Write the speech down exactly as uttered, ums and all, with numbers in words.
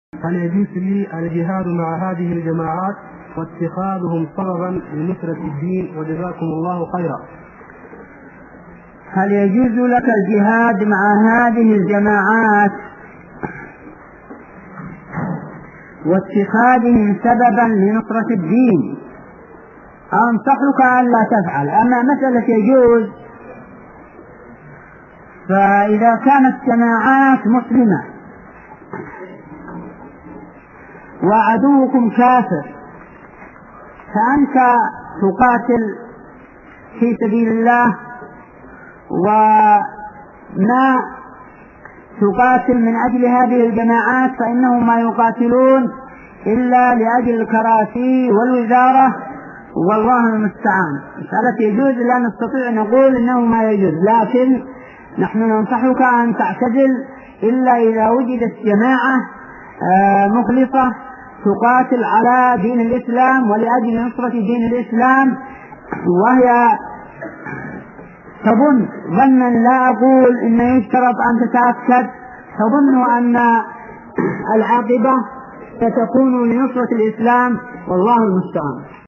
هل يجوز لي الجهاد مع هذه الجماعات واتخاذهم سببا لنصرة الدين؟ وجزاكم الله خيرا. هل يجوز لك الجهاد مع هذه الجماعات واتخاذهم سببا لنصرة الدين؟ أنصحك أن لا تفعل. أما مسألة يجوز، فإذا كانت جماعات مسلمة وعدوكم كافر فأنت تقاتل في سبيل الله، وما تقاتل من أجل هذه الجماعات فإنهم ما يقاتلون إلا لأجل الكراسي والوزارة، والله المستعان. مسألة يجوز لا نستطيع نقول إنه ما يجوز، لكن نحن ننصحك أن تعتزل إلا إذا وجدت جماعة مخلصة تقاتل على دين الإسلام ولأجل نصرة دين الإسلام، وهي تظن ظنا، لا أقول إن يشترط أن تتأكد، تظن أن العاقبة ستكون لنصرة الإسلام، والله المستعان.